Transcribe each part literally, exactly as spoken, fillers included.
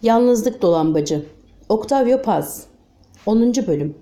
Yalnızlık Dolambacı Octavio Paz onuncu Bölüm.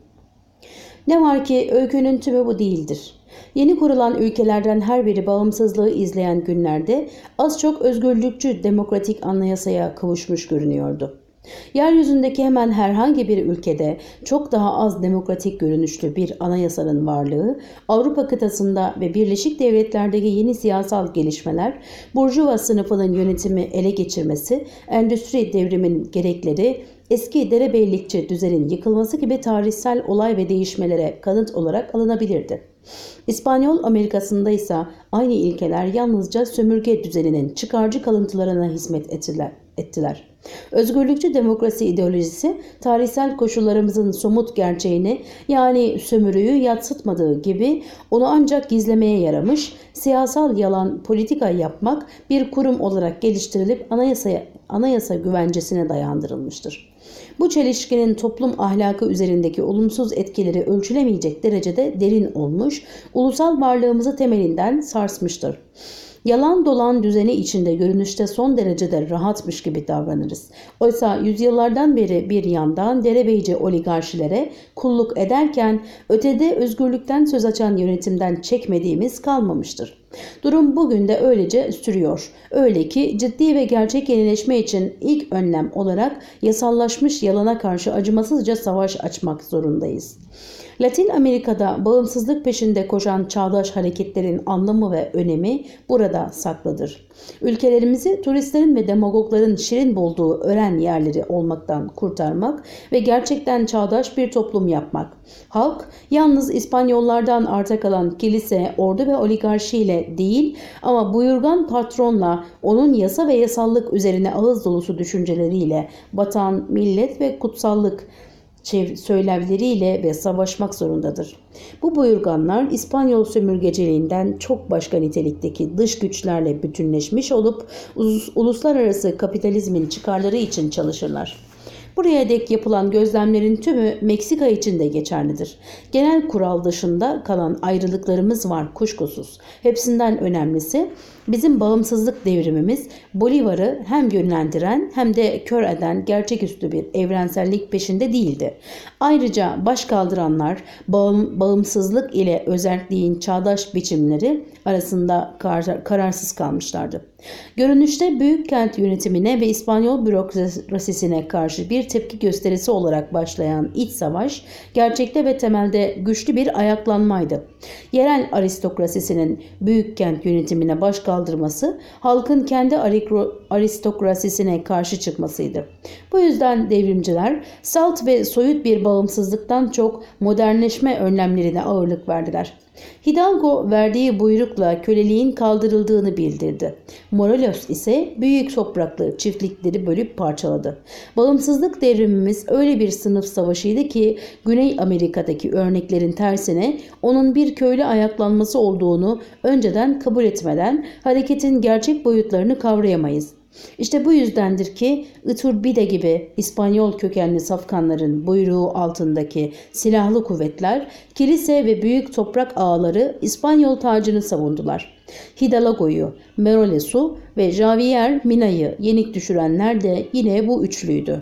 Ne var ki öykünün tümü bu değildir. Yeni kurulan ülkelerden her biri bağımsızlığı izleyen günlerde az çok özgürlükçü demokratik anayasaya kavuşmuş görünüyordu. Yeryüzündeki hemen herhangi bir ülkede çok daha az demokratik görünüşlü bir anayasanın varlığı, Avrupa kıtasında ve Birleşik Devletler'deki yeni siyasal gelişmeler, burjuva sınıfının yönetimi ele geçirmesi, endüstri devriminin gerekleri, eski derebeylikçi düzenin yıkılması gibi tarihsel olay ve değişmelere kanıt olarak alınabilirdi. İspanyol Amerikası'nda ise aynı ilkeler yalnızca sömürge düzeninin çıkarcı kalıntılarına hizmet ettiler. ettiler. Özgürlükçü demokrasi ideolojisi tarihsel koşullarımızın somut gerçeğini yani sömürüyü yadsıtmadığı gibi onu ancak gizlemeye yaramış, siyasal yalan politika yapmak bir kurum olarak geliştirilip anayasaya, anayasa güvencesine dayandırılmıştır. Bu çelişkinin toplum ahlakı üzerindeki olumsuz etkileri ölçülemeyecek derecede derin olmuş, ulusal varlığımızı temelinden sarsmıştır. Yalan dolan düzeni içinde görünüşte son derecede rahatmış gibi davranırız. Oysa yüzyıllardan beri bir yandan derebeyci oligarşilere kulluk ederken ötede özgürlükten söz açan yönetimden çekmediğimiz kalmamıştır. Durum bugün de öylece sürüyor. Öyle ki ciddi ve gerçek yenileşme için ilk önlem olarak yasallaşmış yalana karşı acımasızca savaş açmak zorundayız. Latin Amerika'da bağımsızlık peşinde koşan çağdaş hareketlerin anlamı ve önemi burada saklıdır. Ülkelerimizi turistlerin ve demagogların şirin bulduğu öğren yerleri olmaktan kurtarmak ve gerçekten çağdaş bir toplum yapmak. Halk yalnız İspanyollardan arta kalan kilise, ordu ve oligarşiyle değil ama buyurgan patronla onun yasa ve yasallık üzerine ağız dolusu düşünceleriyle vatan, millet ve kutsallık söylevleriyle ve savaşmak zorundadır. Bu buyurganlar İspanyol sömürgeciliğinden çok başka nitelikteki dış güçlerle bütünleşmiş olup uluslararası kapitalizmin çıkarları için çalışırlar. Buraya dek yapılan gözlemlerin tümü Meksika için de geçerlidir. Genel kural dışında kalan ayrılıklarımız var kuşkusuz. Hepsinden önemlisi bizim bağımsızlık devrimimiz Bolivar'ı hem yönlendiren hem de kör eden gerçeküstü bir evrensellik peşinde değildi. Ayrıca baş kaldıranlar bağım, bağımsızlık ile özerkliğin çağdaş biçimleri arasında kar, kararsız kalmışlardı. Görünüşte büyük kent yönetimine ve İspanyol bürokrasisine karşı bir tepki gösterisi olarak başlayan iç savaş gerçekte ve temelde güçlü bir ayaklanmaydı. Yerel aristokrasisinin büyük kent yönetimine baş kaldırması halkın kendi aristokrasisine karşı çıkmasıydı. Bu yüzden devrimciler salt ve soyut bir bağımsızlıktan çok modernleşme önlemlerine ağırlık verdiler. Hidalgo verdiği buyrukla köleliğin kaldırıldığını bildirdi. Morelos ise büyük topraklı çiftlikleri bölüp parçaladı. Bağımsızlık devrimimiz öyle bir sınıf savaşıydı ki Güney Amerika'daki örneklerin tersine onun bir köylü ayaklanması olduğunu önceden kabul etmeden hareketin gerçek boyutlarını kavrayamayız. İşte bu yüzdendir ki Iturbide gibi İspanyol kökenli safkanların buyruğu altındaki silahlı kuvvetler, kilise ve büyük toprak ağaları İspanyol tacını savundular. Hidalgo'yu, Morelos'u ve Javier Mina'yı yenik düşürenler de yine bu üçlüydü.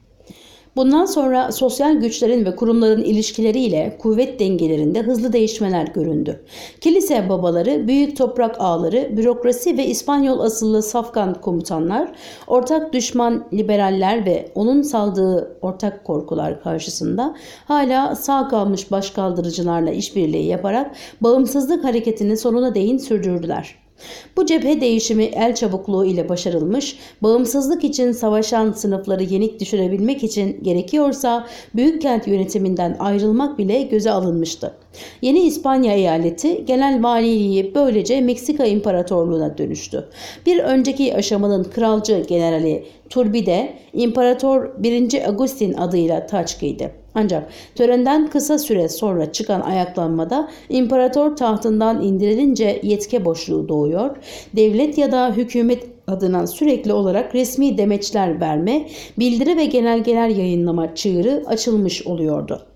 Bundan sonra sosyal güçlerin ve kurumların ilişkileriyle kuvvet dengelerinde hızlı değişmeler göründü. Kilise babaları, büyük toprak ağaları, bürokrasi ve İspanyol asıllı safkan komutanlar, ortak düşman liberaller ve onun saldığı ortak korkular karşısında hala sağ kalmış başkaldırıcılarla işbirliği yaparak bağımsızlık hareketini sonuna değin sürdürdüler. Bu cephe değişimi el çabukluğu ile başarılmış, bağımsızlık için savaşan sınıfları yenik düşürebilmek için gerekiyorsa büyük kent yönetiminden ayrılmak bile göze alınmıştı. Yeni İspanya eyaleti genel valiliği böylece Meksika İmparatorluğu'na dönüştü. Bir önceki aşamanın kralcı generali Turbide, İmparator birinci Agustin adıyla taç giydi. Ancak törenden kısa süre sonra çıkan ayaklanmada imparator tahtından indirilince yetki boşluğu doğuyor, devlet ya da hükümet adına sürekli olarak resmi demeçler verme, bildiri ve genelgeler yayınlama çığırı açılmış oluyordu.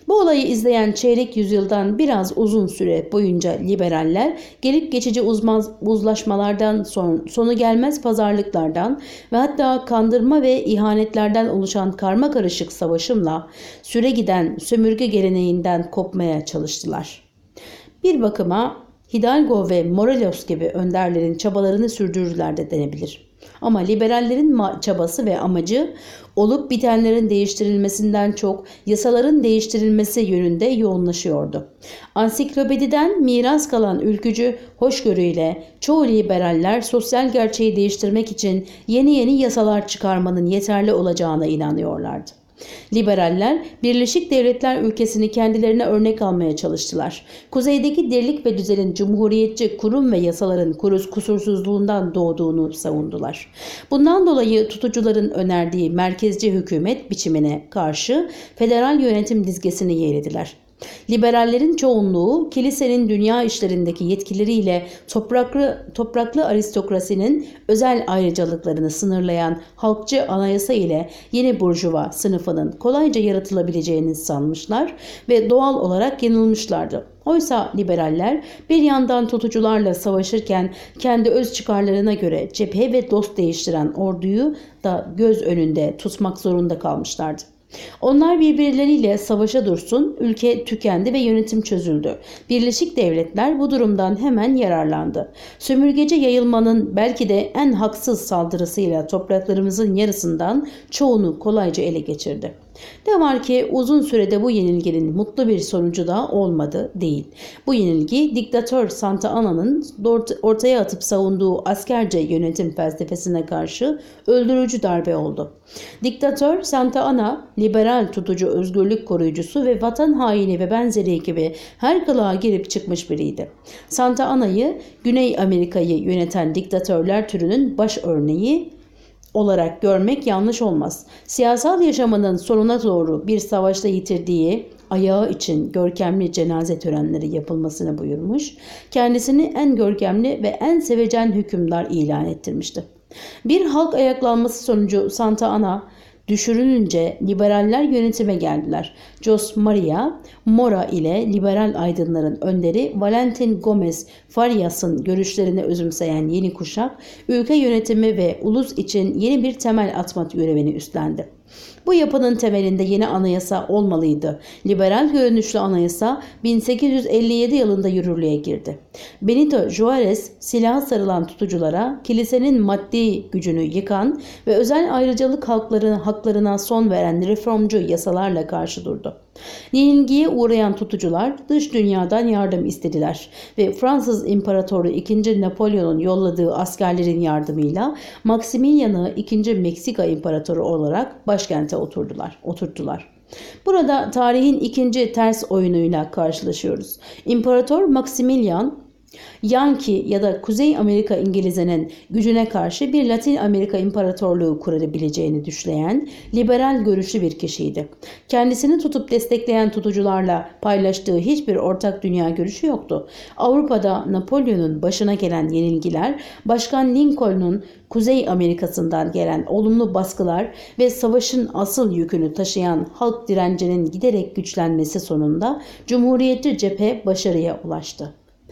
Bu olayı izleyen çeyrek yüzyıldan biraz uzun süre boyunca liberaller gelip geçici uzmaz, uzlaşmalardan son, sonu gelmez pazarlıklardan ve hatta kandırma ve ihanetlerden oluşan karma karışık savaşımla süre giden sömürge geleneğinden kopmaya çalıştılar. Bir bakıma Hidalgo ve Morelos gibi önderlerin çabalarını sürdürdüler de denebilir. Ama liberallerin çabası ve amacı olup bitenlerin değiştirilmesinden çok yasaların değiştirilmesi yönünde yoğunlaşıyordu. Ansiklopediden miras kalan ülkücü hoşgörüyle çoğu liberaller sosyal gerçeği değiştirmek için yeni yeni yasalar çıkarmanın yeterli olacağına inanıyorlardı. Liberaller Birleşik Devletler ülkesini kendilerine örnek almaya çalıştılar. Kuzeydeki dirlik ve düzenin cumhuriyetçi kurum ve yasaların kusursuzluğundan doğduğunu savundular. Bundan dolayı tutucuların önerdiği merkezci hükümet biçimine karşı federal yönetim dizgesini yeğlediler. Liberallerin çoğunluğu kilisenin dünya işlerindeki yetkileriyle topraklı, topraklı aristokrasinin özel ayrıcalıklarını sınırlayan halkçı anayasa ile yeni burjuva sınıfının kolayca yaratılabileceğini sanmışlar ve doğal olarak yanılmışlardı. Oysa liberaller bir yandan tutucularla savaşırken kendi öz çıkarlarına göre cephe ve dost değiştiren orduyu da göz önünde tutmak zorunda kalmışlardı. Onlar birbirleriyle savaşa dursun, ülke tükendi ve yönetim çözüldü. Birleşik Devletler bu durumdan hemen yararlandı. Sömürgeci yayılmanın belki de en haksız saldırısıyla topraklarımızın yarısından çoğunu kolayca ele geçirdi. Ne var ki uzun sürede bu yenilginin mutlu bir sonucu da olmadı değil. Bu yenilgi diktatör Santa Anna'nın ortaya atıp savunduğu askerce yönetim felsefesine karşı öldürücü darbe oldu. Diktatör Santa Anna, liberal tutucu özgürlük koruyucusu ve vatan haini ve benzeri gibi her kılığa girip çıkmış biriydi. Santa Anna'yı Güney Amerika'yı yöneten diktatörler türünün baş örneği olarak görmek yanlış olmaz. Siyasal yaşamının sonuna doğru bir savaşta yitirdiği ayağı için görkemli cenaze törenleri yapılmasını buyurmuş, kendisini en görkemli ve en sevecen hükümdar ilan ettirmişti. Bir halk ayaklanması sonucu Santa Anna düşürülünce liberaller yönetime geldiler. Jos Maria Mora ile liberal aydınların önderi Valentin Gomez Farias'ın görüşlerini özümseyen yeni kuşak, ülke yönetimi ve ulus için yeni bir temel atma görevini üstlendi. Bu yapının temelinde yeni anayasa olmalıydı. Liberal görünüşlü anayasa bin sekiz yüz elli yedi yılında yürürlüğe girdi. Benito Juarez silaha sarılan tutuculara, kilisenin maddi gücünü yıkan ve özel ayrıcalık haklarına, haklarına son veren reformcu yasalarla karşı durdu. Yenilgiye uğrayan tutucular dış dünyadan yardım istediler ve Fransız İmparatoru ikinci. Napolyon'un yolladığı askerlerin yardımıyla Maximilian'ı ikinci. Meksika İmparatoru olarak başkente oturdular, oturttular. Burada tarihin ikinci ters oyunuyla karşılaşıyoruz. İmparator Maximilian, Yankee ya da Kuzey Amerika İngilizinin gücüne karşı bir Latin Amerika İmparatorluğu kurabileceğini düşleyen liberal görüşlü bir kişiydi. Kendisini tutup destekleyen tutucularla paylaştığı hiçbir ortak dünya görüşü yoktu. Avrupa'da Napolyon'un başına gelen yenilgiler, Başkan Lincoln'un Kuzey Amerika'sından gelen olumlu baskılar ve savaşın asıl yükünü taşıyan halk direncinin giderek güçlenmesi sonunda Cumhuriyetçi cephe başarıya ulaştı.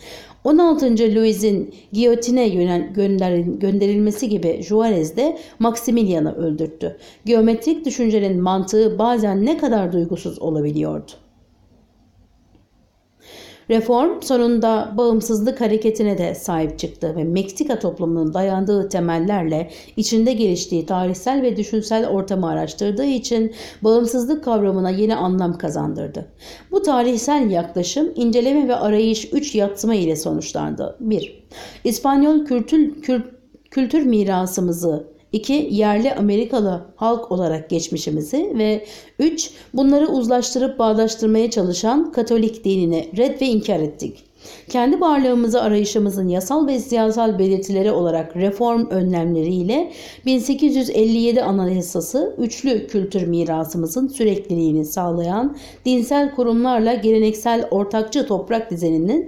on altıncı. Louis'in giyotine gönderilmesi gibi Juarez de Maximilian'ı öldürttü. Geometrik düşüncenin mantığı bazen ne kadar duygusuz olabiliyordu. Reform sonunda bağımsızlık hareketine de sahip çıktı ve Meksika toplumunun dayandığı temellerle içinde geliştiği tarihsel ve düşünsel ortamı araştırdığı için bağımsızlık kavramına yeni anlam kazandırdı. Bu tarihsel yaklaşım, inceleme ve arayış üç yatsıma ile sonuçlandı. bir. İspanyol kültür, kültür mirasımızı, iki. Yerli Amerikalı halk olarak geçmişimizi ve üç. Bunları uzlaştırıp bağdaştırmaya çalışan Katolik dinini red ve inkar ettik. Kendi varlığımızı arayışımızın yasal ve siyasal belirtileri olarak reform önlemleriyle bin sekiz yüz elli yedi Anayasası üçlü kültür mirasımızın sürekliliğini sağlayan dinsel kurumlarla geleneksel ortakçı toprak düzeninin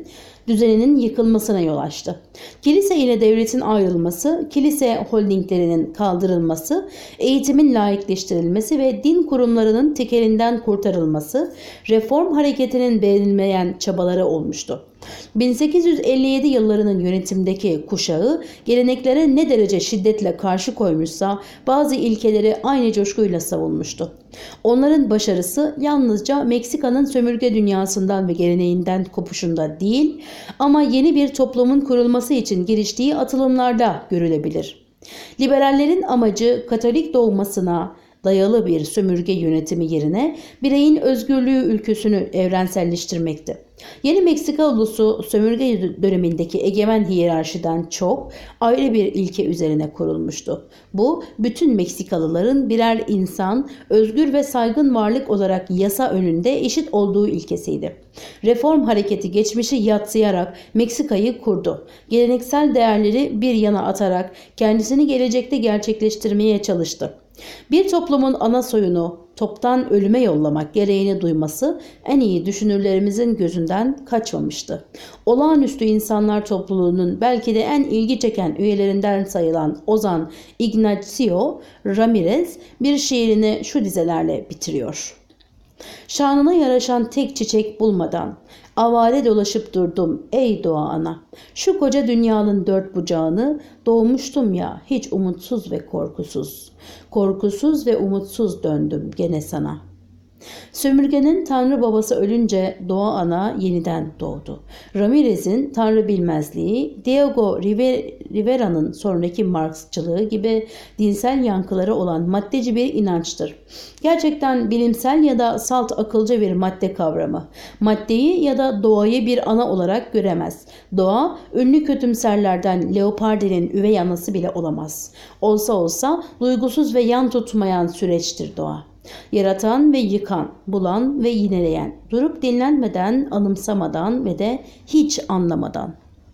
düzeninin yıkılmasına yol açtı. Kilise ile devletin ayrılması, kilise holdinglerinin kaldırılması, eğitimin laikleştirilmesi ve din kurumlarının tekelinden kurtarılması reform hareketinin beğenilmeyen çabaları olmuştu. bin sekiz yüz elli yedi yıllarının yönetimdeki kuşağı geleneklere ne derece şiddetle karşı koymuşsa bazı ilkeleri aynı coşkuyla savunmuştu. Onların başarısı yalnızca Meksika'nın sömürge dünyasından ve geleneğinden kopuşunda değil, ama yeni bir toplumun kurulması için giriştiği atılımlarda görülebilir. Liberallerin amacı Katolik dogmasına dayalı bir sömürge yönetimi yerine bireyin özgürlüğü ülküsünü evrenselleştirmekti. Yeni Meksika ulusu sömürge dönemindeki egemen hiyerarşiden çok ayrı bir ilke üzerine kurulmuştu. Bu, bütün Meksikalıların birer insan, özgür ve saygın varlık olarak yasa önünde eşit olduğu ilkesiydi. Reform hareketi geçmişi yadsıyarak Meksika'yı kurdu. Geleneksel değerleri bir yana atarak kendisini gelecekte gerçekleştirmeye çalıştı. Bir toplumun ana soyunu toptan ölüme yollamak gereğini duyması en iyi düşünürlerimizin gözünden kaçmamıştı. Olağanüstü insanlar topluluğunun belki de en ilgi çeken üyelerinden sayılan ozan Ignacio Ramirez bir şiirini şu dizelerle bitiriyor. Şanına yaraşan tek çiçek bulmadan avare dolaşıp durdum ey doğa ana. Şu koca dünyanın dört bucağını doğmuştum ya hiç umutsuz ve korkusuz. Korkusuz ve umutsuz döndüm gene sana. Sömürgenin Tanrı babası ölünce doğa ana yeniden doğdu. Ramirez'in Tanrı bilmezliği, Diego Rivera'nın sonraki Marksçılığı gibi dinsel yankıları olan maddeci bir inançtır. Gerçekten bilimsel ya da salt akılcı bir madde kavramı. Maddeyi ya da doğayı bir ana olarak göremez. Doğa, ünlü kötümserlerden Leopardi'nin üvey anası bile olamaz. Olsa olsa duygusuz ve yan tutmayan süreçtir doğa. Yaratan ve yıkan, bulan ve yineleyen, durup dinlenmeden, anımsamadan ve de hiç anlamadan.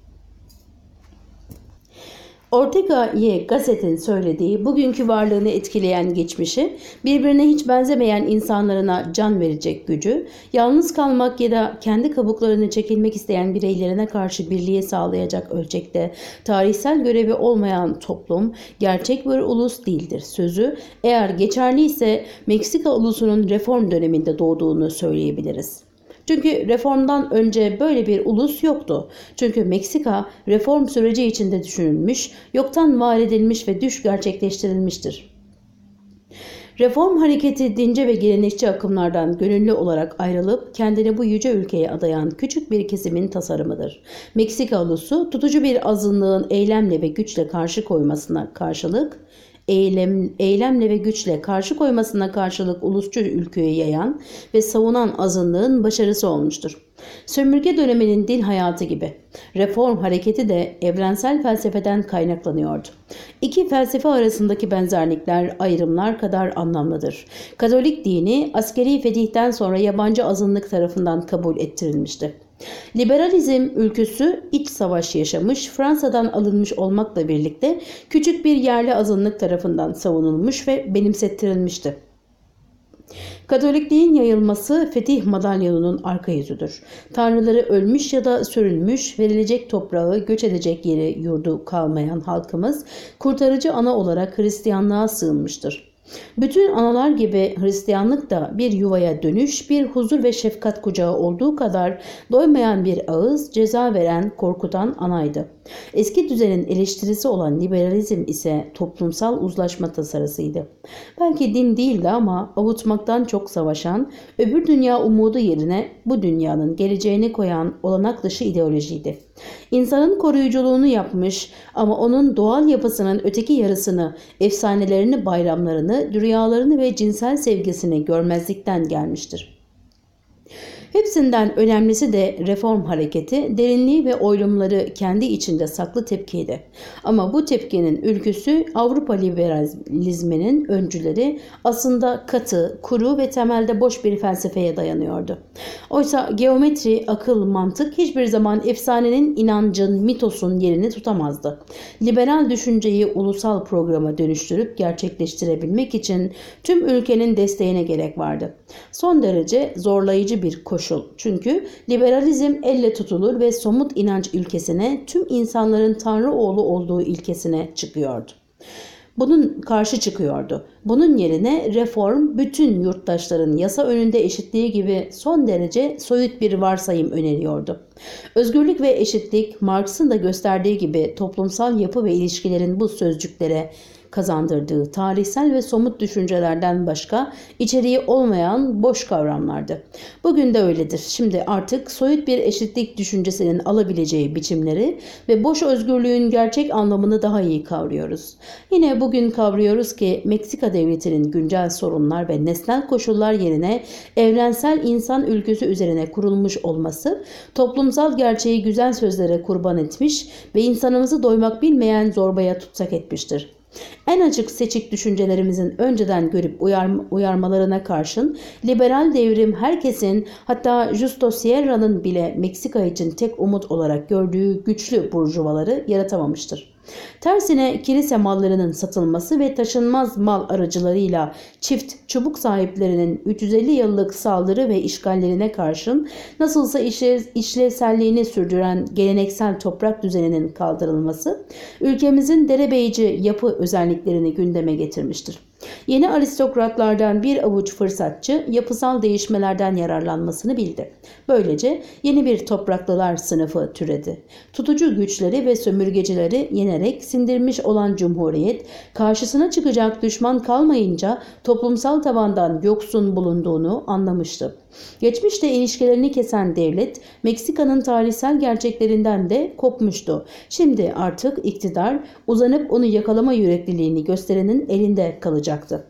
Ortega Y. Gasset'in söylediği bugünkü varlığını etkileyen geçmişi, birbirine hiç benzemeyen insanlarına can verecek gücü, yalnız kalmak ya da kendi kabuklarını çekilmek isteyen bireylerine karşı birliğe sağlayacak ölçekte tarihsel görevi olmayan toplum, gerçek bir ulus değildir sözü, eğer geçerliyse Meksika ulusunun reform döneminde doğduğunu söyleyebiliriz. Çünkü reformdan önce böyle bir ulus yoktu. Çünkü Meksika reform süreci içinde düşünülmüş, yoktan var edilmiş ve düş gerçekleştirilmiştir. Reform hareketi dince ve gelenekçi akımlardan gönüllü olarak ayrılıp kendini bu yüce ülkeye adayan küçük bir kesimin tasarımıdır. Meksika ulusu tutucu bir azınlığın eylemle ve güçle karşı koymasına karşılık Eylem, eylemle ve güçle karşı koymasına karşılık ulusçu ülkeyi yayan ve savunan azınlığın başarısı olmuştur. Sömürge döneminin din hayatı gibi reform hareketi de evrensel felsefeden kaynaklanıyordu. İki felsefe arasındaki benzerlikler ayrımlar kadar anlamlıdır. Katolik dini askeri fetihten sonra yabancı azınlık tarafından kabul ettirilmişti. Liberalizm ülküsü iç savaş yaşamış, Fransa'dan alınmış olmakla birlikte küçük bir yerli azınlık tarafından savunulmuş ve benimsettirilmişti. Katolikliğin yayılması fetih madalyonunun arka yüzüdür. Tanrıları ölmüş ya da sürülmüş, verilecek toprağı, göç edecek yeri, yurdu kalmayan halkımız kurtarıcı ana olarak Hristiyanlığa sığınmıştır. Bütün analar gibi Hristiyanlık da bir yuvaya dönüş, bir huzur ve şefkat kucağı olduğu kadar doymayan bir ağız, ceza veren, korkutan anaydı. Eski düzenin eleştirisi olan liberalizm ise toplumsal uzlaşma tasarısıydı. Belki din değildi ama avutmaktan çok savaşan, öbür dünya umudu yerine bu dünyanın geleceğini koyan olanak dışı ideolojiydi. İnsanın koruyuculuğunu yapmış ama onun doğal yapısının öteki yarısını, efsanelerini, bayramlarını, rüyalarını ve cinsel sevgisini görmezlikten gelmiştir. Hepsinden önemlisi de reform hareketi, derinliği ve oylumları kendi içinde saklı tepkiydi. Ama bu tepkinin ülküsü Avrupa liberalizminin öncüleri aslında katı, kuru ve temelde boş bir felsefeye dayanıyordu. Oysa geometri, akıl, mantık hiçbir zaman efsanenin, inancın, mitosun yerini tutamazdı. Liberal düşünceyi ulusal programa dönüştürüp gerçekleştirebilmek için tüm ülkenin desteğine gerek vardı. Son derece zorlayıcı bir koşul koşul. Çünkü liberalizm elle tutulur ve somut inanç ilkesine, tüm insanların Tanrı oğlu olduğu ilkesine çıkıyordu. Bunun karşı çıkıyordu. Bunun yerine reform bütün yurttaşların yasa önünde eşitliği gibi son derece soyut bir varsayım öneriyordu. Özgürlük ve eşitlik, Marx'ın da gösterdiği gibi toplumsal yapı ve ilişkilerin bu sözcüklere kazandırdığı tarihsel ve somut düşüncelerden başka içeriği olmayan boş kavramlardı. Bugün de öyledir. Şimdi artık soyut bir eşitlik düşüncesinin alabileceği biçimleri ve boş özgürlüğün gerçek anlamını daha iyi kavruyoruz. Yine bugün kavruyoruz ki Meksika devletinin güncel sorunlar ve nesnel koşullar yerine evrensel insan ülküsü üzerine kurulmuş olması toplumsal gerçeği güzel sözlere kurban etmiş ve insanımızı doymak bilmeyen zorbaya tutsak etmiştir. En açık seçik düşüncelerimizin önceden görüp uyarma, uyarmalarına karşın liberal devrim herkesin, hatta Justo Sierra'nın bile Meksika için tek umut olarak gördüğü güçlü burjuvaları yaratamamıştır. Tersine kilise mallarının satılması ve taşınmaz mal aracılarıyla çift çubuk sahiplerinin üç yüz elli yıllık saldırı ve işgallerine karşın nasılsa işlevselliğini sürdüren geleneksel toprak düzeninin kaldırılması ülkemizin derebeyci yapı özelliklerini gündeme getirmiştir. Yeni aristokratlardan bir avuç fırsatçı yapısal değişmelerden yararlanmasını bildi. Böylece yeni bir topraklılar sınıfı türedi. Tutucu güçleri ve sömürgecileri yenerek sindirmiş olan Cumhuriyet, karşısına çıkacak düşman kalmayınca toplumsal tabandan yoksun bulunduğunu anlamıştı. Geçmişte ilişkilerini kesen devlet, Meksika'nın tarihsel gerçeklerinden de kopmuştu. Şimdi artık iktidar uzanıp onu yakalama yürekliliğini gösterenin elinde kalacaktı.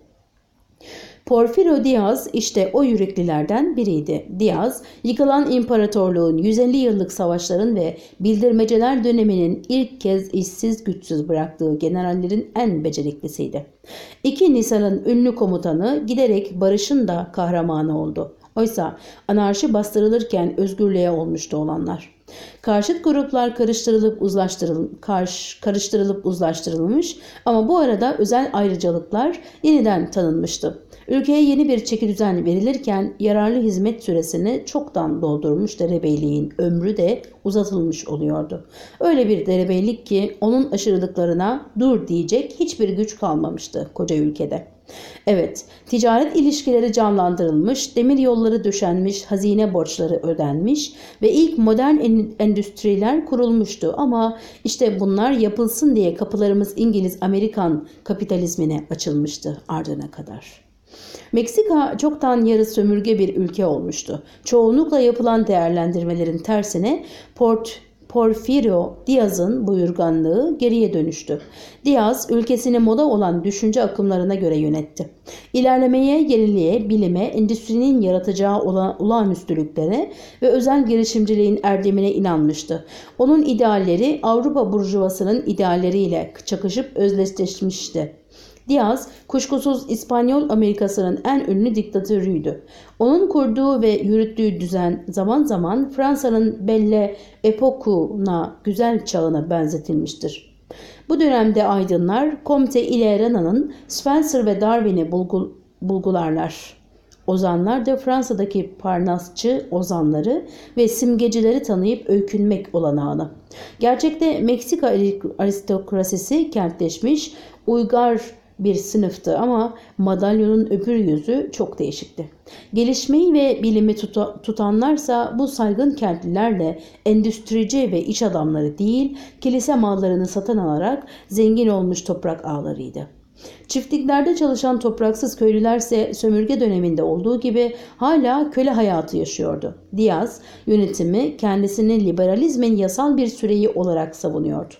Porfirio Diaz işte o yüreklilerden biriydi. Diaz, yıkılan imparatorluğun yüz elli yıllık savaşların ve bildirmeceler döneminin ilk kez işsiz güçsüz bıraktığı generallerin en beceriklisiydi. İki Nisan'ın ünlü komutanı giderek barışın da kahramanı oldu. Oysa anarşi bastırılırken özgürlüğe olmuştu olanlar. Karşıt gruplar karıştırılıp uzlaştırıl karş, karıştırılıp uzlaştırılmış ama bu arada özel ayrıcalıklar yeniden tanınmıştı. Ülkeye yeni bir çekidüzen verilirken yararlı hizmet süresini çoktan doldurmuş derebeyliğin ömrü de uzatılmış oluyordu. Öyle bir derebeylik ki onun aşırılıklarına dur diyecek hiçbir güç kalmamıştı koca ülkede. Evet, ticaret ilişkileri canlandırılmış, demir yolları döşenmiş, hazine borçları ödenmiş ve ilk modern endüstriler kurulmuştu. Ama işte bunlar yapılsın diye kapılarımız İngiliz-Amerikan kapitalizmine açılmıştı ardına kadar. Meksika çoktan yarı sömürge bir ülke olmuştu. Çoğunlukla yapılan değerlendirmelerin tersine Port Porfirio Diaz'ın buyurganlığı geriye dönüştü. Diaz ülkesini moda olan düşünce akımlarına göre yönetti. İlerlemeye, yeniliğe, bilime, endüstrinin yaratacağı olağanüstülüklere ve özel girişimciliğin erdemine inanmıştı. Onun idealleri Avrupa burjuvasının idealleriyle çakışıp özdeşleşmişti. Diaz, kuşkusuz İspanyol Amerikası'nın en ünlü diktatörüydü. Onun kurduğu ve yürüttüğü düzen zaman zaman Fransa'nın Belle Époque'una, güzel çağına benzetilmiştir. Bu dönemde aydınlar Comte ile Renan'ın Spencer ve Darwin'i bulgu, bulgularlar. Ozanlar da Fransa'daki Parnasçı ozanları ve simgecileri tanıyıp öykünmek olanağını. Gerçekte Meksika aristokrasisi kentleşmiş, uygar bir sınıftı ama madalyonun öbür yüzü çok değişikti. Gelişmeyi ve bilimi tuta, tutanlarsa bu saygın kentlilerle endüstrici ve iş adamları değil, kilise mallarını satın alarak zengin olmuş toprak ağalarıydı. Çiftliklerde çalışan topraksız köylülerse sömürge döneminde olduğu gibi hala köle hayatı yaşıyordu. Diaz yönetimi kendisini liberalizmin yasal bir süreyi olarak savunuyordu.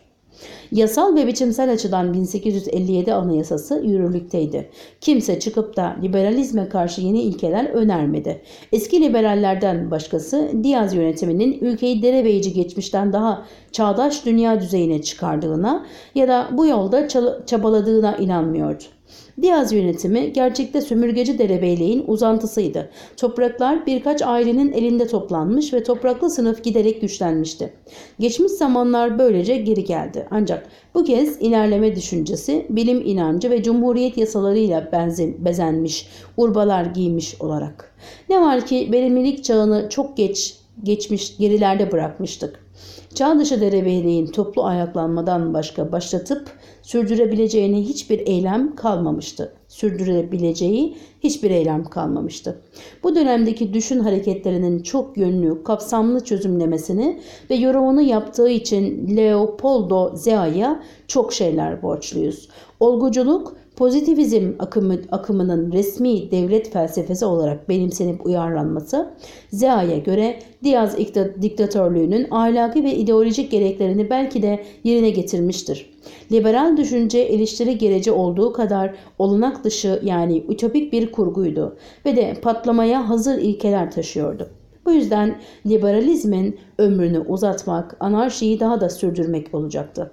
Yasal ve biçimsel açıdan bin sekiz yüz elli yedi Anayasası yürürlükteydi. Kimse çıkıp da liberalizme karşı yeni ilkeler önermedi. Eski liberallerden başkası Diaz yönetiminin ülkeyi derebeyci geçmişten daha çağdaş dünya düzeyine çıkardığına ya da bu yolda çabaladığına inanmıyordu. Diaz yönetimi gerçekte sömürgeci derebeyliğin uzantısıydı. Topraklar birkaç ailenin elinde toplanmış ve topraklı sınıf giderek güçlenmişti. Geçmiş zamanlar böylece geri geldi. Ancak bu kez ilerleme düşüncesi, bilim inancı ve cumhuriyet yasalarıyla benzen, bezenmiş, urbalar giymiş olarak. Ne var ki verimlilik çağını çok geç geçmiş gerilerde bırakmıştık. Çağ dışı derebeyliğin toplu ayaklanmadan başka başlatıp sürdürebileceğine hiçbir eylem kalmamıştı. Sürdürebileceği hiçbir eylem kalmamıştı. Bu dönemdeki düşün hareketlerinin çok yönlü, kapsamlı çözümlemesini ve yorumunu yaptığı için Leopoldo Zea'ya çok şeyler borçluyuz. Olguculuk, pozitivizm akımı, akımının resmi devlet felsefesi olarak benimsenip uyarlanması, Zea'ya göre Diaz diktatörlüğünün ahlaki ve ideolojik gereklerini belki de yerine getirmiştir. Liberal düşünce eleştiri gereci olduğu kadar olanak dışı yani ütopik bir kurguydu ve de patlamaya hazır ilkeler taşıyordu. Bu yüzden liberalizmin ömrünü uzatmak, anarşiyi daha da sürdürmek olacaktı.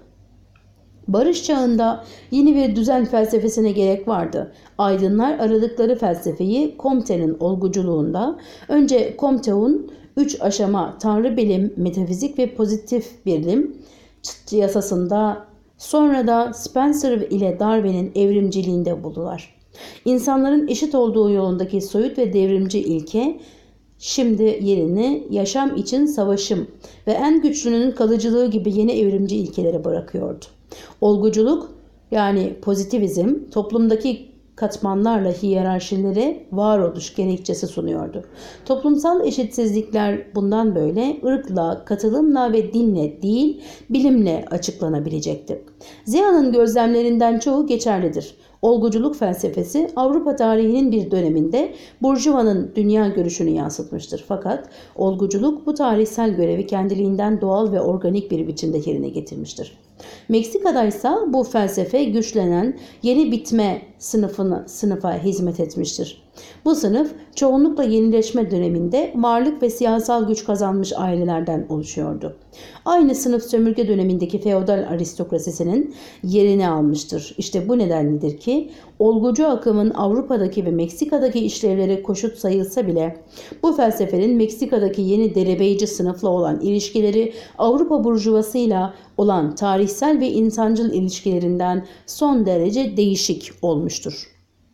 Barış çağında yeni bir düzen felsefesine gerek vardı. Aydınlar aradıkları felsefeyi Comte'nin olguculuğunda, önce Comte'un üç aşama tanrı bilim, metafizik ve pozitif bilim yasasında, sonra da Spencer ile Darwin'in evrimciliğinde buldular. İnsanların eşit olduğu yolundaki soyut ve devrimci ilke, şimdi yerini yaşam için savaşım ve en güçlünün kalıcılığı gibi yeni evrimci ilkelere bırakıyordu. Olguculuk yani pozitivizm toplumdaki katmanlarla hiyerarşilere varoluş gerekçesi sunuyordu. Toplumsal eşitsizlikler bundan böyle ırkla, katılımla ve dinle değil, bilimle açıklanabilecekti. Zea'nın gözlemlerinden çoğu geçerlidir. Olguculuk felsefesi Avrupa tarihinin bir döneminde Burjuva'nın dünya görüşünü yansıtmıştır. Fakat olguculuk bu tarihsel görevi kendiliğinden doğal ve organik bir biçimde yerine getirmiştir. Meksika'da ise bu felsefe güçlenen yeni bitme sınıfına, sınıfa hizmet etmiştir. Bu sınıf çoğunlukla yenileşme döneminde varlık ve siyasal güç kazanmış ailelerden oluşuyordu. Aynı sınıf sömürge dönemindeki feodal aristokrasisinin yerini almıştır. İşte bu nedenledir ki olgucu akımın Avrupa'daki ve Meksika'daki işlevleri koşut sayılsa bile bu felsefenin Meksika'daki yeni derebeyci sınıfla olan ilişkileri Avrupa burjuvasıyla olan tarihsel ve insancıl ilişkilerinden son derece değişik olmuştur.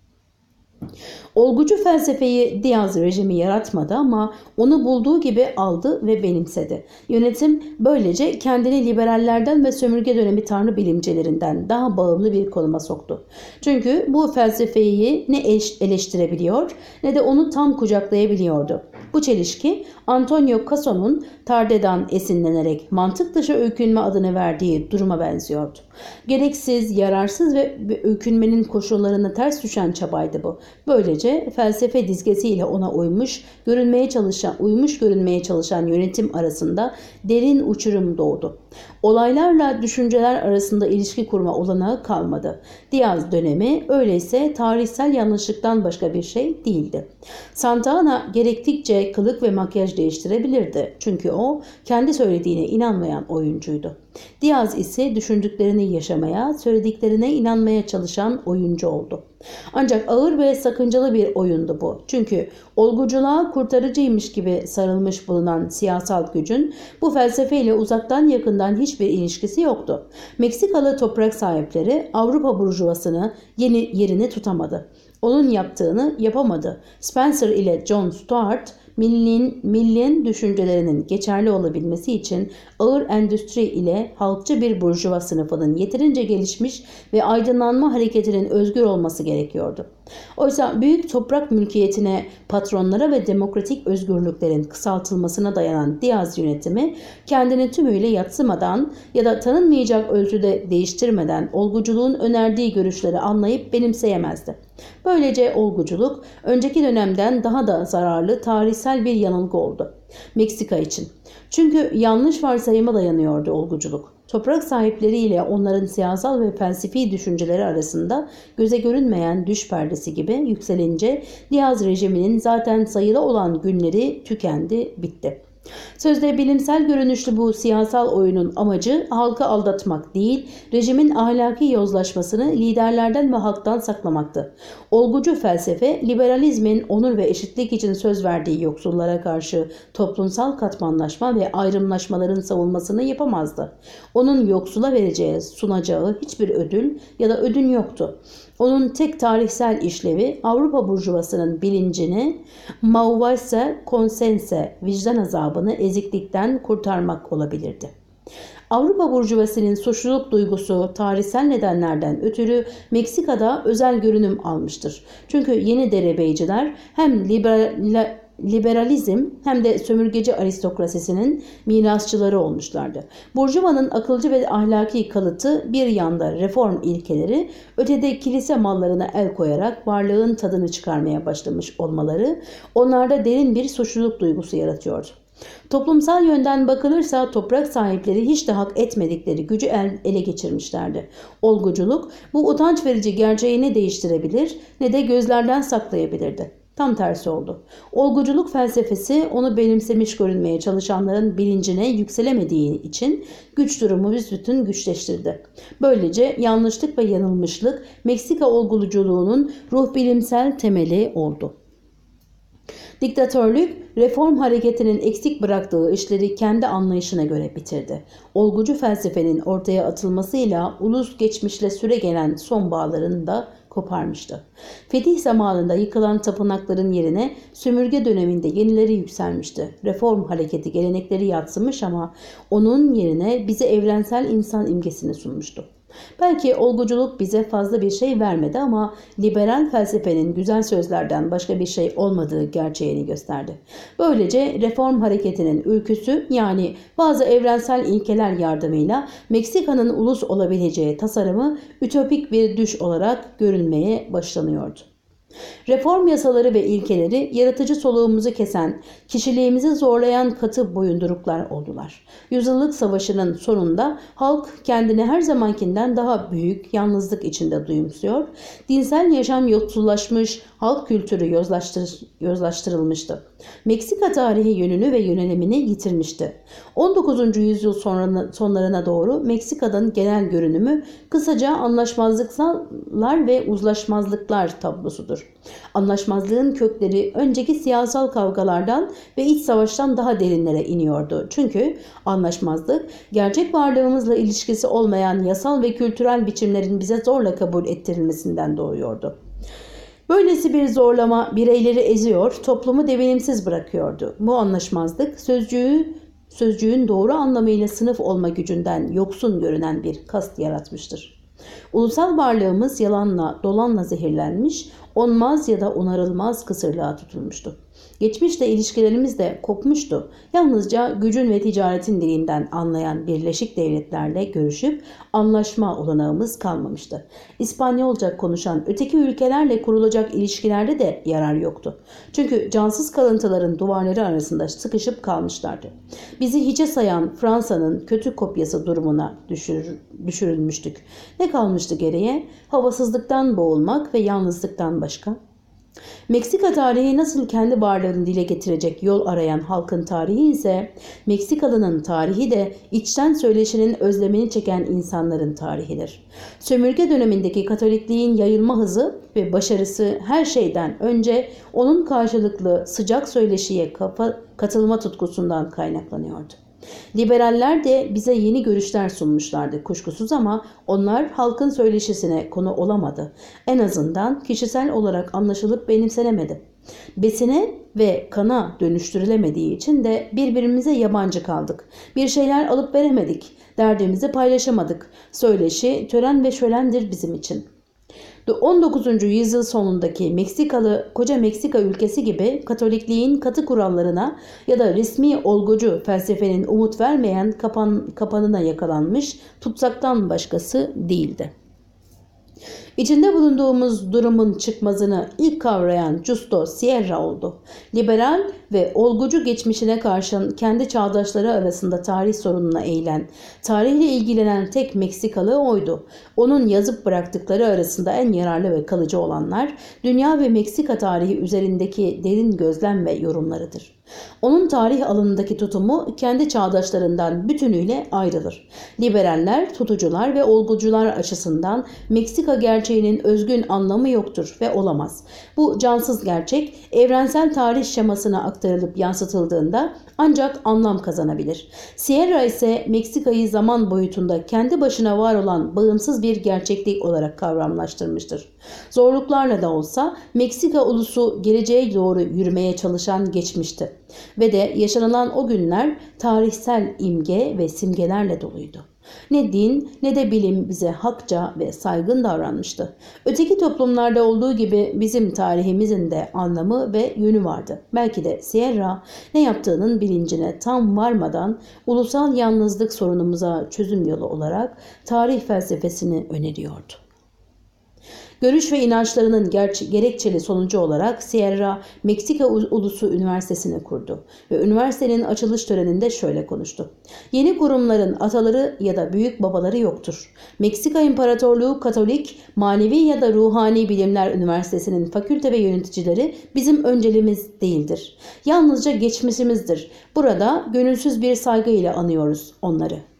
Olgucu felsefeyi Diaz rejimi yaratmadı ama onu bulduğu gibi aldı ve benimsedi. Yönetim böylece kendini liberallerden ve sömürge dönemi tanrı bilimcilerinden daha bağımlı bir konuma soktu. Çünkü bu felsefeyi ne eleştirebiliyor ne de onu tam kucaklayabiliyordu. Bu çelişki Antonio Casso'nun Tarde'dan esinlenerek mantık dışı öykünme adını verdiği duruma benziyordu. Gereksiz, yararsız ve öykünmenin koşullarına ters düşen çabaydı bu. Böylece felsefe dizgesiyle ona uymuş, görünmeye çalışan, uymuş görünmeye çalışan yönetim arasında derin uçurum doğdu. Olaylarla düşünceler arasında ilişki kurma olanağı kalmadı. Diaz dönemi öyleyse tarihsel yanlışlıktan başka bir şey değildi. Santa Anna gerektikçe kılık ve makyaj değiştirebilirdi. Çünkü o kendi söylediğine inanmayan oyuncuydu. Diaz ise düşündüklerini yaşamaya, söylediklerine inanmaya çalışan oyuncu oldu. Ancak ağır ve sakıncalı bir oyundu bu. Çünkü olguculuğa kurtarıcıymış gibi sarılmış bulunan siyasal gücün bu felsefeyle uzaktan yakından hiçbir ilişkisi yoktu. Meksikalı toprak sahipleri Avrupa burjuvasını yeni yerini tutamadı. Onun yaptığını yapamadı. Spencer ile John Stuart Millin, millin düşüncelerinin geçerli olabilmesi için ağır endüstri ile halkçı bir burjuva sınıfının yeterince gelişmiş ve aydınlanma hareketinin özgür olması gerekiyordu. Oysa büyük toprak mülkiyetine, patronlara ve demokratik özgürlüklerin kısaltılmasına dayanan Diaz yönetimi kendini tümüyle yadsımadan ya da tanınmayacak ölçüde değiştirmeden olguculuğun önerdiği görüşleri anlayıp benimseyemezdi. Böylece olguculuk önceki dönemden daha da zararlı tarihsel bir yanılgı oldu Meksika için. Çünkü yanlış varsayıma dayanıyordu olguculuk. Toprak sahipleriyle onların siyasal ve felsefi düşünceleri arasında göze görünmeyen düş perdesi gibi yükselince Diaz rejiminin zaten sayılı olan günleri tükendi, bitti. Sözde bilimsel görünüşlü bu siyasal oyunun amacı halkı aldatmak değil, rejimin ahlaki yozlaşmasını liderlerden ve halktan saklamaktı. Olgucu felsefe, liberalizmin onur ve eşitlik için söz verdiği yoksullara karşı toplumsal katmanlaşma ve ayrımlaşmaların savunmasını yapamazdı. Onun yoksula vereceği, sunacağı hiçbir ödül ya da ödün yoktu. Onun tek tarihsel işlevi Avrupa burjuvasının bilincini, mauvase konsense, vicdan azabını eziklikten kurtarmak olabilirdi. Avrupa burjuvasının suçluluk duygusu tarihsel nedenlerden ötürü Meksika'da özel görünüm almıştır. Çünkü yeni derebeyciler hem liberal liberalizm hem de sömürgeci aristokrasisinin mirasçıları olmuşlardı. Burjuva'nın akılcı ve ahlaki kalıtı bir yanda reform ilkeleri, ötede kilise mallarına el koyarak varlığın tadını çıkarmaya başlamış olmaları onlarda derin bir suçluluk duygusu yaratıyordu. Toplumsal yönden bakılırsa toprak sahipleri hiç de hak etmedikleri gücü ele geçirmişlerdi. Olguculuk bu utanç verici gerçeği ne değiştirebilir ne de gözlerden saklayabilirdi. Tam tersi oldu. Olguculuk felsefesi onu benimsemiş görünmeye çalışanların bilincine yükselemediği için güç durumu büsbütün güçleştirdi. Böylece yanlışlık ve yanılmışlık Meksika olguculuğunun ruh bilimsel temeli oldu. Diktatörlük, reform hareketinin eksik bıraktığı işleri kendi anlayışına göre bitirdi. Olgucu felsefenin ortaya atılmasıyla ulus geçmişle süregelen son bağlarını da koparmıştı. Fetih zamanında yıkılan tapınakların yerine sömürge döneminde yenileri yükselmişti. Reform hareketi gelenekleri yadsımış ama onun yerine bize evrensel insan imgesini sunmuştu. Belki olguculuk bize fazla bir şey vermedi ama liberal felsefenin güzel sözlerden başka bir şey olmadığı gerçeğini gösterdi. Böylece reform hareketinin ülküsü, yani bazı evrensel ilkeler yardımıyla Meksika'nın ulus olabileceği tasarımı ütopik bir düş olarak görülmeye başlanıyordu. Reform yasaları ve ilkeleri yaratıcı soluğumuzu kesen, kişiliğimizi zorlayan katı boyunduruklar oldular. Yüzyıllık savaşının sonunda halk kendini her zamankinden daha büyük yalnızlık içinde duyumsuyor, dinsel yaşam yoksullaşmış, halk kültürü yozlaştır, yozlaştırılmıştı. Meksika tarihi yönünü ve yönelimini yitirmişti. on dokuzuncu yüzyıl sonrana, sonlarına doğru Meksika'nın genel görünümü kısaca anlaşmazlıklar ve uzlaşmazlıklar tablosudur. Anlaşmazlığın kökleri önceki siyasal kavgalardan ve iç savaştan daha derinlere iniyordu. Çünkü anlaşmazlık gerçek varlığımızla ilişkisi olmayan yasal ve kültürel biçimlerin bize zorla kabul ettirilmesinden doğuyordu. Böylesi bir zorlama bireyleri eziyor, toplumu devinimsiz bırakıyordu. Bu anlaşmazlık sözcüğü, sözcüğün doğru anlamıyla sınıf olma gücünden yoksun görünen bir kast yaratmıştır. Ulusal varlığımız yalanla, dolanla zehirlenmiş, onmaz ya da onarılmaz kısırlığa tutulmuştu. Geçmişte ilişkilerimiz de kopmuştu. Yalnızca gücün ve ticaretin dilinden anlayan Birleşik Devletlerle görüşüp anlaşma olanağımız kalmamıştı. İspanyolca konuşan öteki ülkelerle kurulacak ilişkilerde de yarar yoktu. Çünkü cansız kalıntıların duvarları arasında sıkışıp kalmışlardı. Bizi hiçe sayan Fransa'nın kötü kopyası durumuna düşür, düşürülmüştük. Ne kalmıştı geriye? Havasızlıktan boğulmak ve yalnızlıktan başka. Meksika tarihi nasıl kendi varlığını dile getirecek yol arayan halkın tarihi ise Meksikalı'nın tarihi de içten söyleşinin özlemini çeken insanların tarihidir. Sömürge dönemindeki Katolikliğin yayılma hızı ve başarısı her şeyden önce onun karşılıklı sıcak söyleşiye kafa, katılma tutkusundan kaynaklanıyordu. Liberaller de bize yeni görüşler sunmuşlardı kuşkusuz ama onlar halkın söyleşisine konu olamadı. En azından kişisel olarak anlaşılıp benimsenemedi. Besine ve kana dönüştürülemediği için de birbirimize yabancı kaldık. Bir şeyler alıp veremedik. Derdimizi paylaşamadık. Söyleşi tören ve şölendir bizim için. on dokuzuncu yüzyıl sonundaki Meksikalı koca Meksika ülkesi gibi Katolikliğin katı kurallarına ya da resmi olgucu felsefenin umut vermeyen kapan, kapanına yakalanmış tutsaktan başkası değildi. İçinde bulunduğumuz durumun çıkmazını ilk kavrayan Justo Sierra oldu. Liberal ve olgucu geçmişine karşın kendi çağdaşları arasında tarih sorununa eğilen, tarihle ilgilenen tek Meksikalı oydu. Onun yazıp bıraktıkları arasında en yararlı ve kalıcı olanlar, dünya ve Meksika tarihi üzerindeki derin gözlem ve yorumlarıdır. Onun tarih alanındaki tutumu kendi çağdaşlarından bütünüyle ayrılır. Liberaller, tutucular ve olgucular açısından Meksika gerçeğinin özgün anlamı yoktur ve olamaz. Bu cansız gerçek evrensel tarih şemasına aktarılıp yansıtıldığında ancak anlam kazanabilir. Sierra ise Meksika'yı zaman boyutunda kendi başına var olan bağımsız bir gerçeklik olarak kavramlaştırmıştır. Zorluklarla da olsa Meksika ulusu geleceğe doğru yürümeye çalışan geçmişti ve de yaşanılan o günler tarihsel imge ve simgelerle doluydu. Ne din ne de bilim bize hakça ve saygın davranmıştı. Öteki toplumlarda olduğu gibi bizim tarihimizin de anlamı ve yönü vardı. Belki de Sierra ne yaptığının bilincine tam varmadan ulusal yalnızlık sorunumuza çözüm yolu olarak tarih felsefesini öneriyordu. Görüş ve inançlarının gerekçeli sonucu olarak Sierra, Meksika Ulusu Üniversitesi'ni kurdu ve üniversitenin açılış töreninde şöyle konuştu. Yeni kurumların ataları ya da büyük babaları yoktur. Meksika İmparatorluğu Katolik, Manevi ya da Ruhani Bilimler Üniversitesi'nin fakülte ve yöneticileri bizim önceliğimiz değildir. Yalnızca geçmişimizdir. Burada gönülsüz bir saygıyla anıyoruz onları.